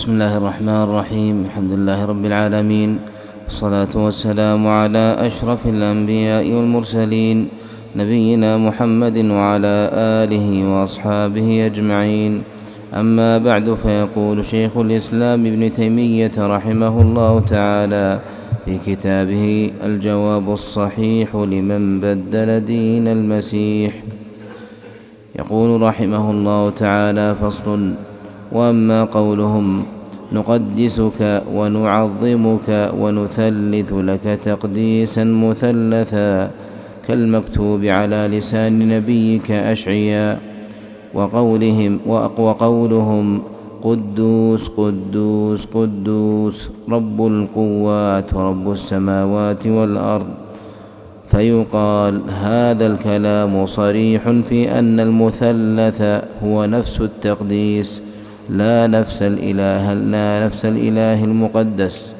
بسم الله الرحمن الرحيم. الحمد لله رب العالمين، والصلاة والسلام على أشرف الأنبياء والمرسلين، نبينا محمد وعلى آله وأصحابه أجمعين. أما بعد، فيقول شيخ الإسلام ابن تيمية رحمه الله تعالى في كتابه الجواب الصحيح لمن بدل دين المسيح، يقول رحمه الله تعالى: فصل: وأما قولهم نقدسك ونعظمك ونثلث لك تقديسا مثلثا كالمكتوب على لسان نبيك أشعياء، وقولهم قدوس قدوس قدوس رب القوات ورب السماوات والأرض، فيقال هذا الكلام صريح في أن المثلث هو نفس التقديس، لا نفس الإله المقدس.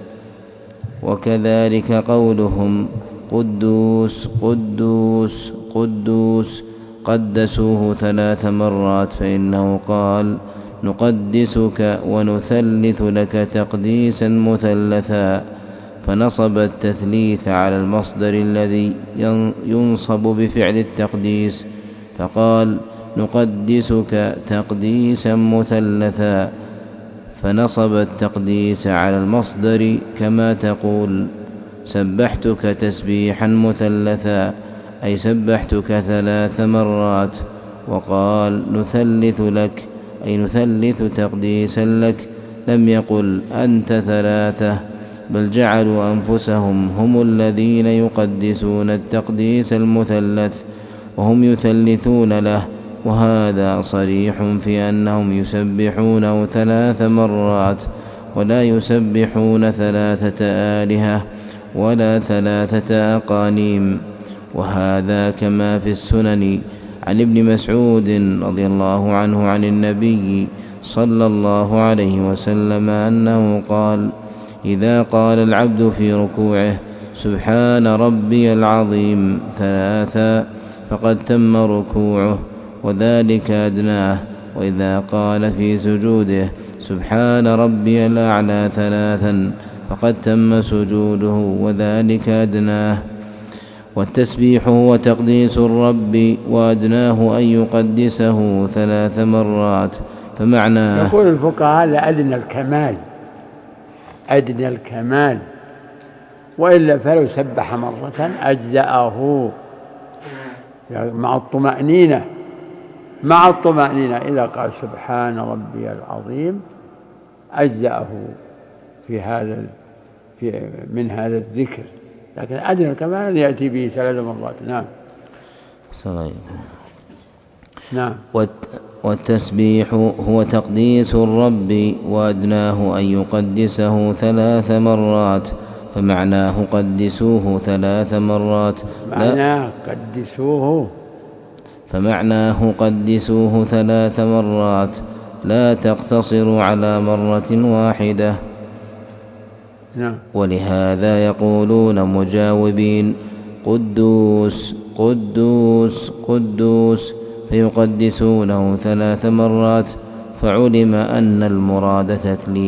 وكذلك قولهم قدوس قدوس قدوس قدسوه 3 مرات، فإنه قال نقدسك ونثلث لك تقديسا مثلثا، فنصب التثليث على المصدر الذي ينصب بفعل التقديس، فقال نقدسك تقديسا مثلثا، فنصب التقديس على المصدر، كما تقول سبحتك تسبيحا مثلثا، أي سبحتك 3 مرات. وقال نثلث لك، أي نثلث تقديسا لك، لم يقل أنت 3، بل جعلوا أنفسهم هم الذين يقدسون التقديس المثلث وهم يثلثون له، وهذا صريح في أنهم يسبحونه 3 مرات، ولا يسبحون 3 آلهة ولا 3 أقانيم. وهذا كما في السنن عن ابن مسعود رضي الله عنه عن النبي صلى الله عليه وسلم أنه قال: إذا قال العبد في ركوعه سبحان ربي العظيم 3 فقد تم ركوعه وذلك أدناه، وإذا قال في سجوده سبحان ربي الأعلى 3 فقد تم سجوده وذلك أدناه. والتسبيح هو تقديس الرب، وأدناه أن يقدسه 3 مرات، فمعناه يقول الفقهاء لأدنى الكمال، أدنى الكمال، وإلا فلو سبح مرة أجزأه مع الطمأنينة إذا قال سبحان ربي العظيم أجزأه من هذا الذكر، لكن أدنى الكمال يأتي به 3 مرات. نعم. نعم. والتسبيح هو تقديس الرب، وأدناه أن يقدسه 3 مرات، فمعناه قدسوه 3 مرات، فمعناه قدسوه 3 مرات، لا تقتصر على مرة واحدة. ولهذا يقولون مجاوبين قدوس قدوس قدوس، فيقدسونه 3 مرات، فعلم أن المراد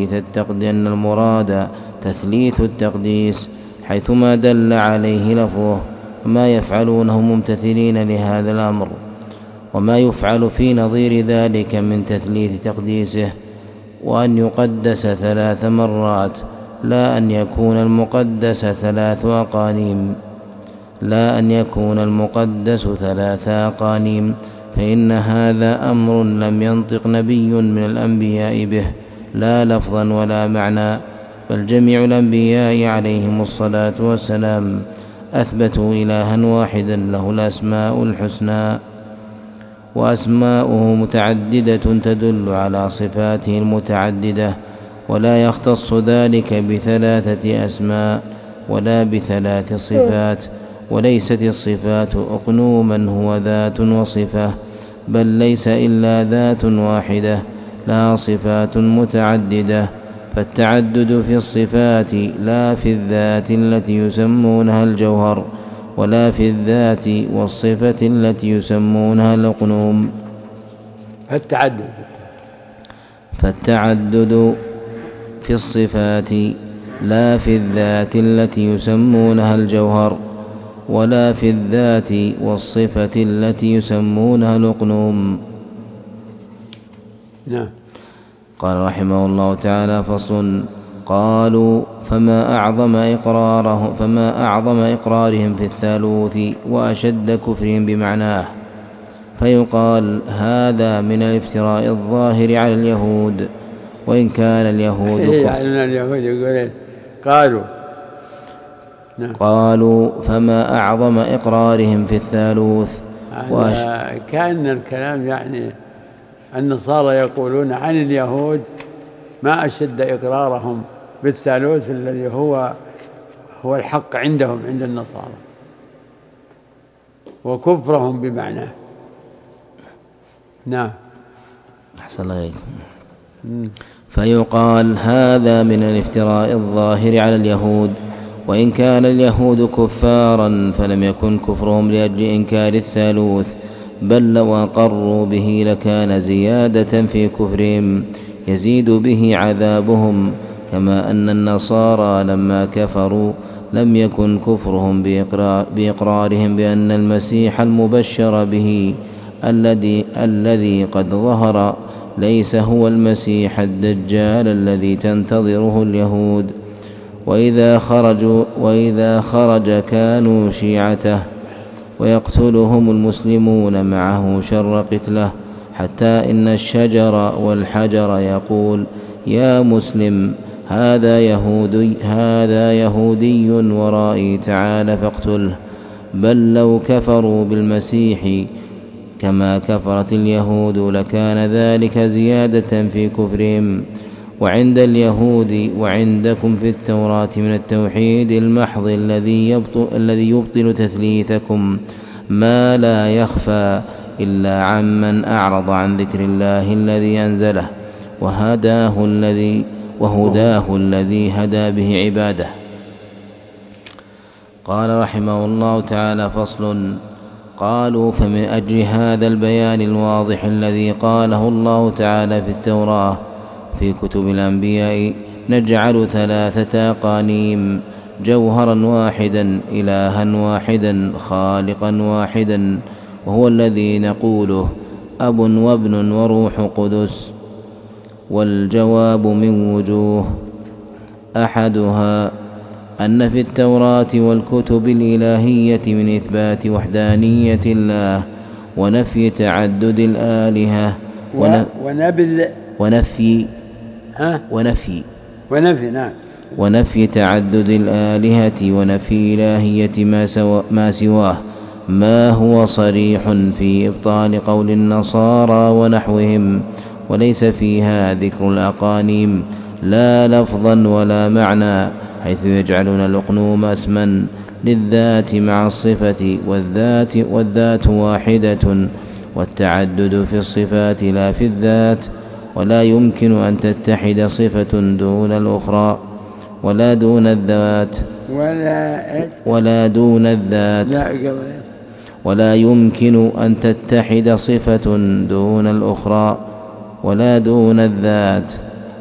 تثليث التقديس حيثما دل عليه لفظه، وما يفعلونه ممتثلين لهذا الأمر، وما يفعل في نظير ذلك من تثليث تقديسه، وأن يقدس 3 مرات، لا أن يكون المقدس 3 أقانيم، فإن هذا أمر لم ينطق نبي من الأنبياء به، لا لفظا ولا معنى، بل جميع الأنبياء عليهم الصلاة والسلام أثبتوا إلها واحدا له الأسماء الحسنى، وأسماؤه متعددة تدل على صفاته المتعددة، ولا يختص ذلك ب3 أسماء ولا ب3 صفات، وليست الصفات أقنوما هو ذات وصفة، بل ليس إلا ذات واحدة لها صفات متعددة، فالتعدد في الصفات لا في الذات التي يسمونها الجوهر، ولا في الذات والصفة التي يسمونها الأقنوم. فالتعدد في الصفات لا في الذات التي يسمونها الجوهر، ولا في الذات والصفة التي يسمونها الأقنوم. نعم. قال رحمه الله تعالى: فصل. قالوا: فما أعظم إقرارهم في الثالوث وأشد كفرهم بمعناه. فيقال: هذا من الافتراء الظاهر على اليهود، وإن كان اليهود يقولون قالوا. نعم. قالوا: فما أعظم إقرارهم في الثالوث. كأن الكلام يعني النصارى يقولون عن اليهود: ما أشد إقرارهم بالثالوث الذي هو الحق عندهم عند النصارى، وكفرهم بمعناه. نعم. أحسن الله إليكم. فيقال: هذا من الافتراء الظاهر على اليهود، وإن كان اليهود كفارا فلم يكن كفرهم لأجل إنكار الثالوث، بل لو أقروا به لكان زيادة في كفرهم يزيد به عذابهم، كما أن النصارى لما كفروا لم يكن كفرهم بإقرارهم بأن المسيح المبشر به الذي قد ظهر ليس هو المسيح الدجال الذي تنتظره اليهود، وإذا خرج كانوا شيعته ويقتلهم المسلمون معه شر قتله، حتى إن الشجر والحجر يقول: يا مسلم، هذا يهودي ورائي، تعال فاقتله. بل لو كفروا بالمسيح كما كفرت اليهود لكان ذلك زيادة في كفرهم. وعند اليهود وعندكم في التوراة من التوحيد المحض الذي يبطل تثليثكم ما لا يخفى إلا عمن أعرض عن ذكر الله الذي أنزله وهداه الذي هدى به عباده. قال رحمه الله تعالى: فصل. قالوا: فمن أجل هذا البيان الواضح الذي قاله الله تعالى في التوراة في كتب الأنبياء نجعل 3 أقانيم: جوهرا واحدا، إلها واحدا، خالقا واحدا، وهو الذي نقوله أب وابن وروح قدس. والجواب من وجوه: أحدها أن في التوراة والكتب الإلهية من إثبات وحدانية الله ونفي تعدد الآلهة ونفي تعدد الآلهة ونفي إلهية ما سواه، ما هو صريح في إبطال قول النصارى ونحوهم، وليس فيها ذكر الأقانيم لا لفظا ولا معنى، حيث يجعلون الأقنوم اسما للذات مع الصفة، والذات واحدة، والتعدد في الصفات لا في الذات، ولا يمكن أن تتحد صفة دون الأخرى ولا دون الذات ولا يمكن أن تتحد صفة دون الأخرى ولا دون الذات،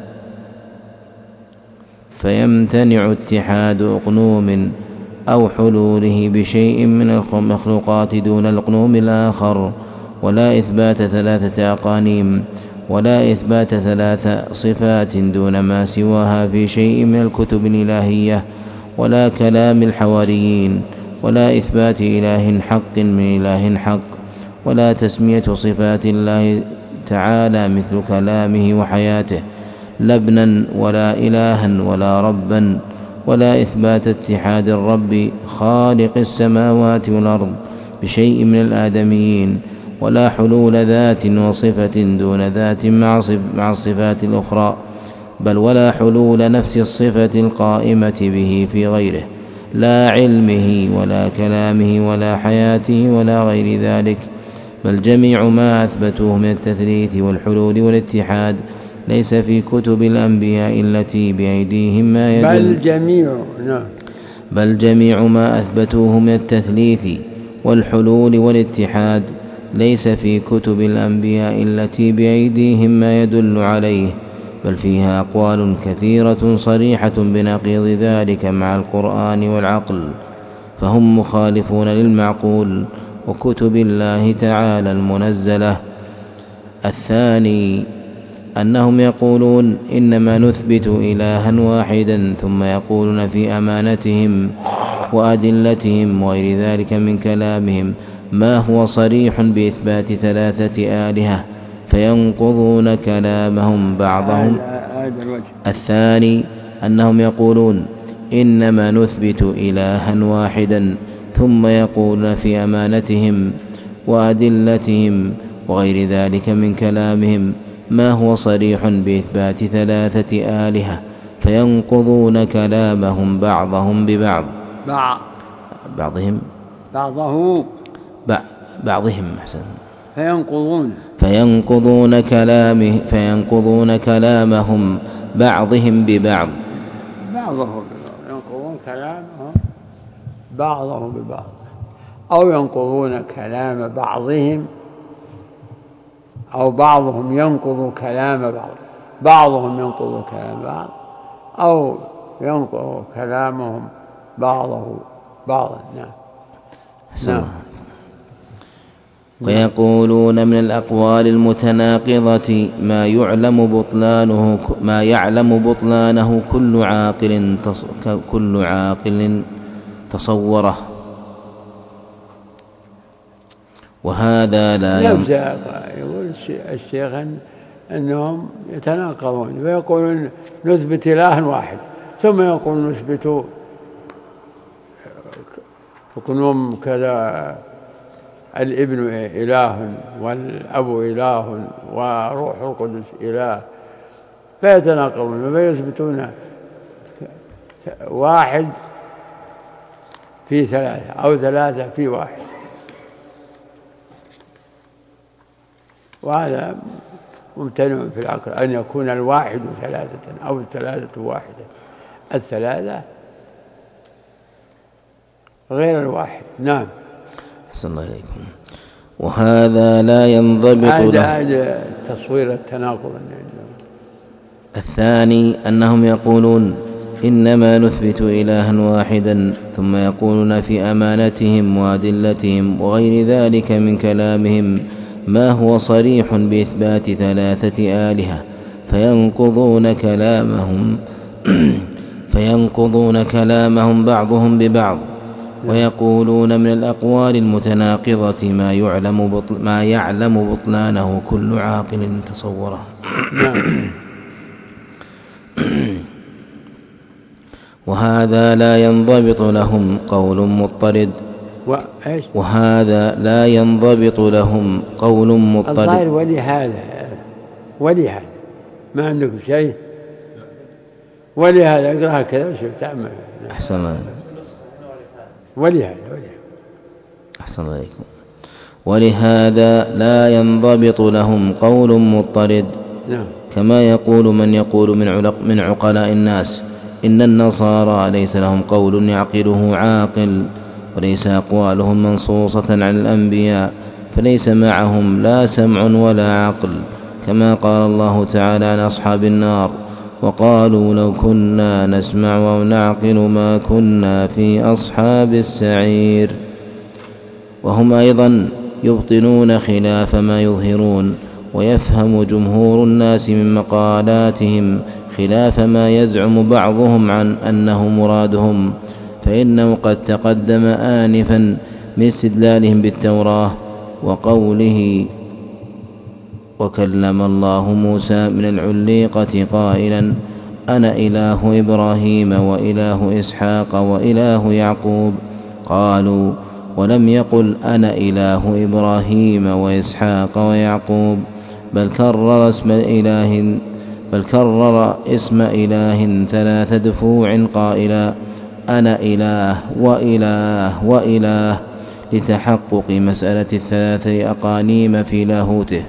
فيمتنع اتحاد أقنوم أو حلوله بشيء من المخلوقات دون الأقنوم الآخر، ولا إثبات 3 أقانيم، ولا إثبات 3 صفات دون ما سواها في شيء من الكتب الإلهية، ولا كلام الحواريين، ولا إثبات إله حق من إله حق، ولا تسمية صفات الله تعالى مثل كلامه وحياته لا ابنا ولا إلها ولا ربا، ولا إثبات اتحاد الرب خالق السماوات والأرض بشيء من الآدميين، ولا حلول ذات وصفة دون ذات مع الصفات الأخرى، بل ولا حلول نفس الصفة القائمة به في غيره، لا علمه ولا كلامه ولا حياته ولا غير ذلك، بل جميع ما أثبتوه من التثليث والحلول والاتحاد ليس في كتب الأنبياء التي بأيديهم ما يدل بل جميع ما أثبتوه من التثليث والحلول والاتحاد ليس في كتب الأنبياء التي بأيديهم ما يدل عليه، بل فيها أقوال كثيرة صريحة بنقيض ذلك مع القرآن والعقل، فهم مخالفون للمعقول وكتب الله تعالى المنزلة. الثاني أنهم يقولون إنما نثبت إلها واحدا، ثم يقولون في أمانتهم وأدلتهم وغير ذلك من كلامهم ما هو صريح بإثبات 3 آلهة فينقضون كلامهم بعضهم. الثاني أنهم يقولون إنما نثبت إلها واحدا، ثم يقولون في أمانتهم وأدلتهم وغير ذلك من كلامهم ما هو صريح بإثبات 3 آلهة فينقضون كلامهم بعضهم ببعض. بعضهم أحسن. فينقضون كلامهم بعضهم ببعض. ينقضون كلامهم بعضهم ببعض، أو ينقضون كلام بعضهم، أو بعضهم ينقض كلام بعض، بعضهم ينقض كلام بعض، أو ينقض كلامهم بعضه بعضا. نعم. ويقولون من الأقوال المتناقضة ما يعلم بطلانه كل عاقل تصوره، وهذا لا يقول الشيخ أنهم يتناقضون، ويقولون نثبت إله واحد، ثم يقول نثبت يكونون كذا الابن إله والأب إله وروح القدس إله، فيتناقضون فيثبتون واحد في 3 أو 3 في واحد، وهذا ممتنع في العقل أن يكون الواحد 3 أو 3 واحدة، 3 غير الواحد. نعم. أحسن الله إليكم. وهذا لا ينضبط هذا تصوير التناقض. الثاني أنهم يقولون إنما نثبت إلها واحدا، ثم يقولون في أمانتهم وأدلتهم وغير ذلك من كلامهم ما هو صريح بإثبات 3 آلهة فينقضون كلامهم بعضهم ببعض. ويقولون من الأقوال المتناقضة ما يعلم بطلانه كل عاقل تصوره. وهذا لا ينضبط لهم قول مضطرد. الظاهر ولهذا ما عندكم شيء، ولهذا اقرأها كذا وشوف تعمل. أحسن. ولهذا أحسن عليكم. ولهذا لا ينضبط لهم قول مضطرد. كما يقول من يقول من عقلاء الناس إن النصارى ليس لهم قول يعقله عاقل، وليس أقوالهم منصوصة عن الأنبياء، فليس معهم لا سمع ولا عقل، كما قال الله تعالى عن أصحاب النار وقالوا لو كنا نسمع أو نعقل ما كنا في أصحاب السعير. وهم أيضا يبطنون خلاف ما يظهرون، ويفهم جمهور الناس من مقالاتهم خلاف ما يزعم بعضهم عن أنه مرادهم، فإنه قد تقدم آنفا من استدلالهم بالتوراة وقوله وكلم الله موسى من العليقة قائلا أنا إله إبراهيم وإله إسحاق وإله يعقوب. قالوا ولم يقل أنا إله إبراهيم وإسحاق ويعقوب، بل كرر اسم إله 3 دفوع قائلا أنا إله وإله وإله، لتحقق مسألة 3 أقانيم في لاهوته.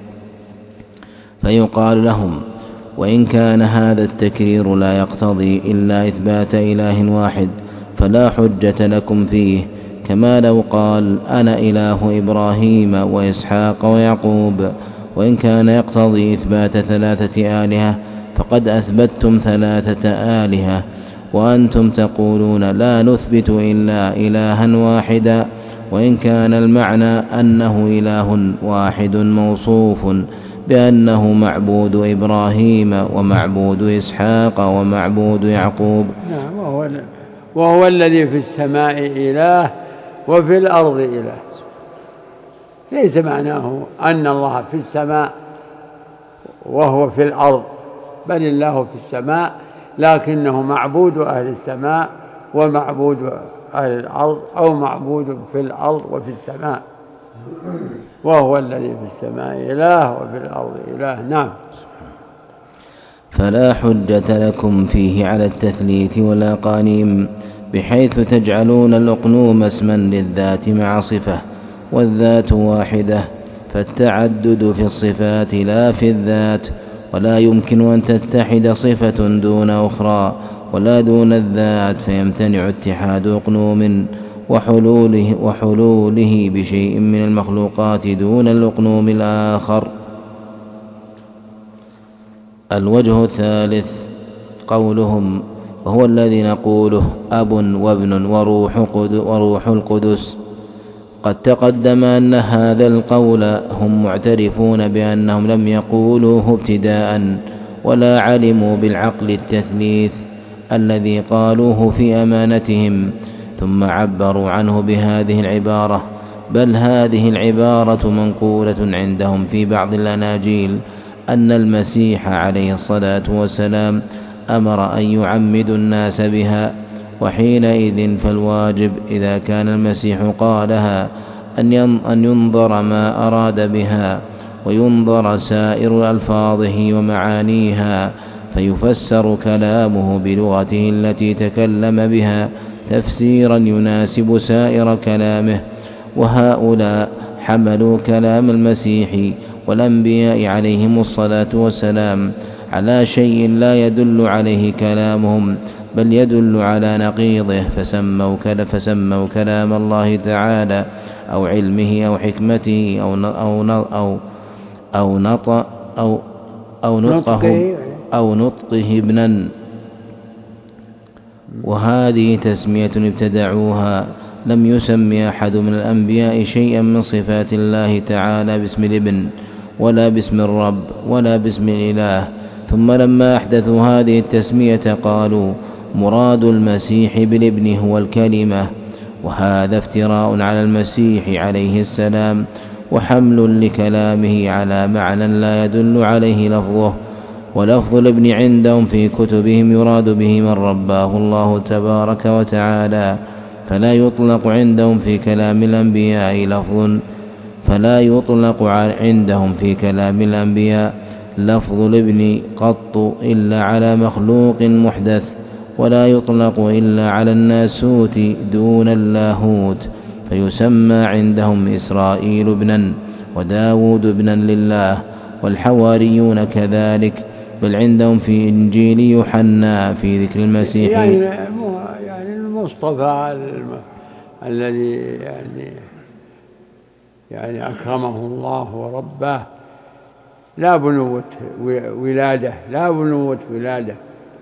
فيقال لهم وإن كان هذا التكرير لا يقتضي إلا إثبات إله واحد فلا حجة لكم فيه، كما لو قال أنا إله إبراهيم وإسحاق ويعقوب. وإن كان يقتضي إثبات 3 آلهة فقد أثبتتم 3 آلهة، وأنتم تقولون لا نثبت إلا إلها واحدا، وإن كان المعنى أنه إله واحد موصوف بأنه معبود إبراهيم ومعبود إسحاق ومعبود يعقوب. نعم، وهو الذي في السماء إله وفي الأرض إله. ليس معناه أن الله في السماء وهو في الأرض، بل الله في السماء لكنه معبود أهل السماء ومعبود أهل الأرض، أو معبود في الأرض وفي السماء. وهو الذي في السماء إله وفي الأرض إله. نعم. فلا حجة لكم فيه على التثليث والأقانيم، بحيث تجعلون الأقنوم اسما للذات مع صفة، والذات واحدة، فالتعدد في الصفات لا في الذات، ولا يمكن أن تتحد صفة دون أخرى ولا دون الذات، فيمتنع اتحاد أقنوم وحلوله بشيء من المخلوقات دون الأقنوم الآخر. الوجه الثالث قولهم: وهو الذي نقوله أب وابن وروح القدس. قد تقدم أن هذا القول هم معترفون بأنهم لم يقولوه ابتداء، ولا علموا بالعقل التثليث الذي قالوه في أمانتهم، ثم عبروا عنه بهذه العبارة. بل هذه العبارة منقولة عندهم في بعض الأناجيل أن المسيح عليه الصلاة والسلام أمر أن يعمدوا الناس بها، وحينئذ فالواجب إذا كان المسيح قالها أن ينظر ما أراد بها، وينظر سائر ألفاظه ومعانيها، فيفسر كلامه بلغته التي تكلم بها تفسيرا يناسب سائر كلامه. وهؤلاء حملوا كلام المسيح والأنبياء عليهم الصلاة والسلام على شيء لا يدل عليه كلامهم، بل يدل على نقيضه، فسموا كلام الله تعالى أو علمه أو حكمته أو نطقه ابنا. وهذه تسمية ابتدعوها. لم يسمي أحد من الأنبياء شيئا من صفات الله تعالى باسم الابن، ولا باسم الرب، ولا باسم الإله. ثم لما أحدثوا هذه التسمية قالوا مراد المسيح بالابن هو الكلمة، وهذا افتراء على المسيح عليه السلام، وحمل لكلامه على معنى لا يدل عليه لفظه. ولفظ الابن عندهم في كتبهم يراد به من رباه الله تبارك وتعالى، فلا يطلق عندهم في كلام الأنبياء لفظ الابن قط إلا على مخلوق محدث، ولا يطلق إلا على الناسوت دون اللاهوت، فيسمى عندهم إسرائيل ابنا وداود ابنا لله، والحواريون كذلك. بل عندهم في إنجيل يوحنا في ذكر المسيح يعني المصطفى الذي يعني أكرمه الله ورباه، لا بنوة ولادة،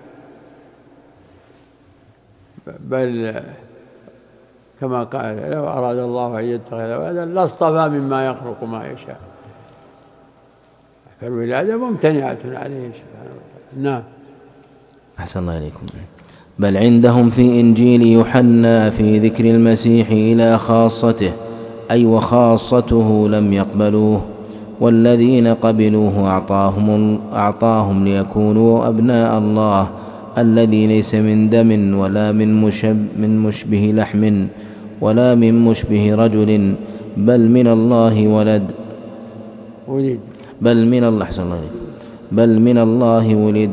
بل كما قال لو أراد الله أن يتخذ ولدا لاصطفى مما يخلق ما يشاء، فالولادة ممتنعة عليه سبحانه وتعالى. نعم. أحسن الله إليكم. بل عندهم في إنجيل يوحنا في ذكر المسيح إلى خاصته، أي وخاصته لم يقبلوه، والذين قبلوه أعطاهم ليكونوا أبناء الله الذي ليس من دم ولا من مشبه لحم ولا من مشبه رجل، بل من الله ولد. بل من الله ولد.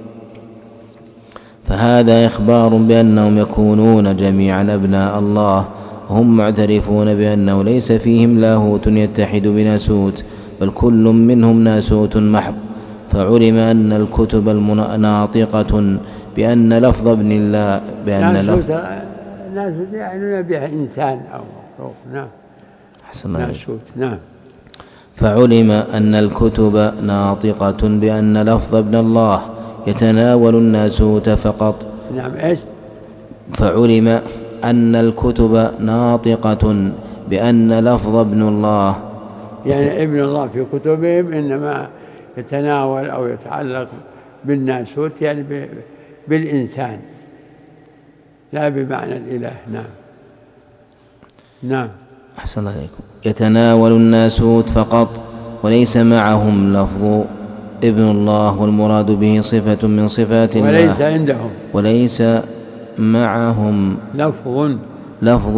فهذا إخبار بأنهم يكونون جميعا أبناء الله، هم معترفون بأنه ليس فيهم لاهوت يتحد بناسوت، بل كل منهم ناسوت محض. فعلم أن الكتب ناطقة بأن لفظ ابن الله ناسوت يعني به إنسان أو مخلوق. نعم. ناسوت. نعم. فعلم أن الكتب ناطقة بأن لفظ ابن الله يتناول الناسوت فقط. نعم. إيش؟ فعلم أن الكتب ناطقة بأن لفظ ابن الله، يعني ابن الله في كتبهم إنما يتناول أو يتعلق بالناسوت، يعني بالإنسان لا بمعنى الإله. نعم. نعم. أحسن الله عليكم. يتناول الناسوت فقط وليس معهم لفظ ابن الله، والمراد به صفة من صفات الله، وليس عندهم، وليس معهم لفظ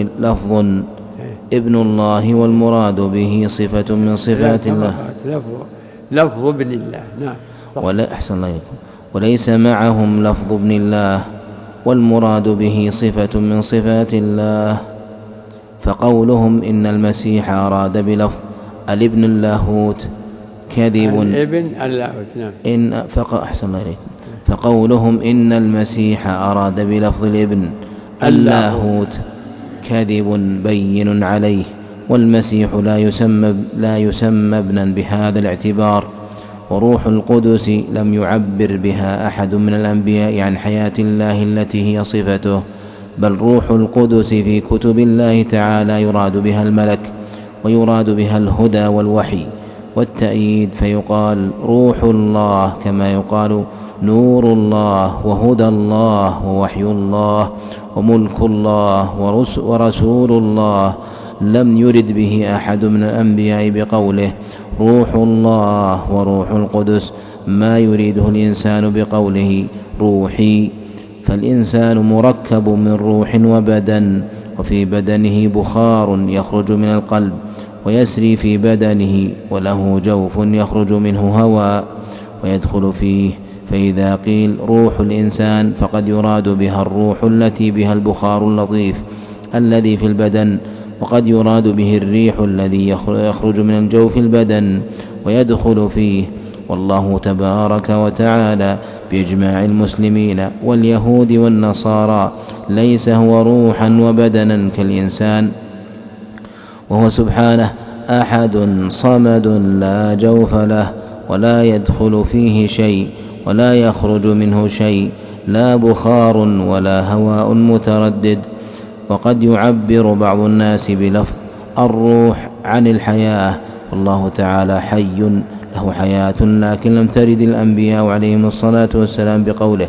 ابن الله، والمراد به صفة من صفات الله. لفظ ابن الله. نعم. أحسن الله عليكم. وليس معهم لفظ ابن الله والمراد به صفة من صفات الله. فقولهم إن المسيح أراد بلفظ الابن اللاهوت كذب. الابن اللاهوت. نعم. أحسن الله عليكم. فقولهم إن المسيح أراد بلفظ الابن اللاهوت كذب بين عليه، والمسيح لا يسمى ابنا بهذا الاعتبار. وروح القدس لم يعبر بها أحد من الأنبياء عن حياة الله التي هي صفته، بل روح القدس في كتب الله تعالى يراد بها الملك، ويراد بها الهدى والوحي والتأييد، فيقال روح الله كما يقال نور الله وهدى الله ووحي الله وملك الله ورسول الله. لم يرد به أحد من الأنبياء بقوله روح الله وروح القدس ما يريده الإنسان بقوله روحي. فالإنسان مركب من روح وبدن، وفي بدنه بخار يخرج من القلب ويسري في بدنه، وله جوف يخرج منه هواء ويدخل فيه. فإذا قيل روح الإنسان فقد يراد بها الروح التي بها البخار اللطيف الذي في البدن، وقد يراد به الريح الذي يخرج من الجوف البدن ويدخل فيه. والله تبارك وتعالى بإجماع المسلمين واليهود والنصارى ليس هو روحا وبدنا كالإنسان، وهو سبحانه أحد صمد لا جوف له، ولا يدخل فيه شيء ولا يخرج منه شيء، لا بخار ولا هواء متردد. وقد يعبر بعض الناس بلفظ الروح عن الحياة، والله تعالى حي له حياة، لكن لم ترد الأنبياء عليهم الصلاة والسلام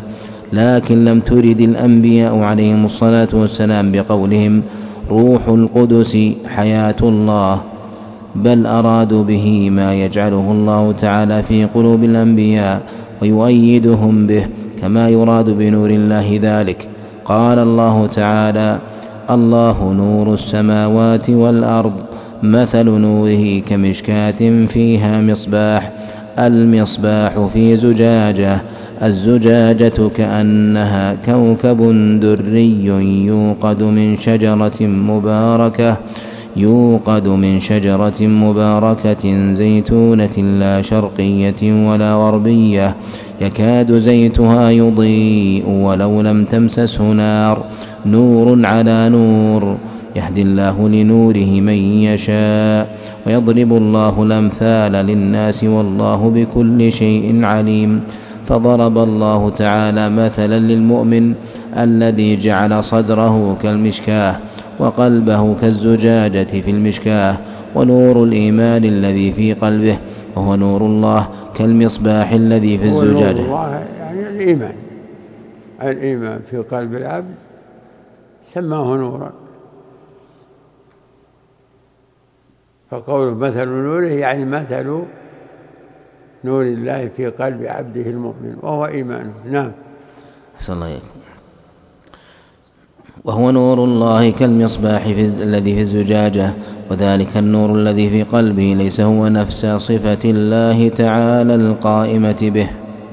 بقولهم روح القدس حياة الله، بل أرادوا به ما يجعله الله تعالى في قلوب الأنبياء ويؤيدهم به، كما يراد بنور الله ذلك. قال الله تعالى الله نور السماوات والأرض، مثل نوره كمشكاة فيها مصباح، المصباح في زجاجة، الزجاجة كأنها كوكب دري يوقد من شجرة مباركة زيتونة لا شرقية ولا غربية، يكاد زيتها يضيء ولو لم تمسسه نار، نور على نور، يهدي الله لنوره من يشاء، ويضرب الله الأمثال للناس والله بكل شيء عليم. فضرب الله تعالى مثلا للمؤمن الذي جعل صدره كالمشكاة وقلبه كالزجاجة في المشكاة، ونور الإيمان الذي في قلبه وهو نور الله كالمصباح الذي في الزجاجة. نور الله يعني الإيمان في قلب العبد سماه نورا، فقوله مثل نوره يعني مثل نور الله في قلب عبده المؤمن وهو إيمانه. نعم. أحسن الله عليكم. وهو نور الله كالمصباح الذي في الزجاجة، وذلك النور الذي في قلبه ليس هو نفس صفة الله تعالى القائمة به.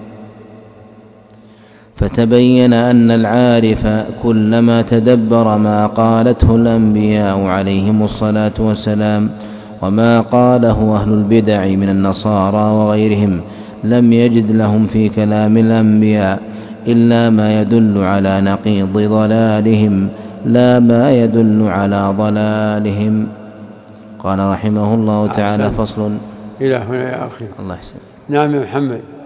فتبين أن العارف كلما تدبر ما قالته الأنبياء عليهم الصلاة والسلام وما قاله أهل البدع من النصارى وغيرهم لم يجد لهم في كلام الأنبياء إلا ما يدل على نقيض ضلالهم لا ما يدل على ضلالهم. قال رحمه الله تعالى فصل. إلى هنا يا أخي. الله يحسن. نعم يا محمد.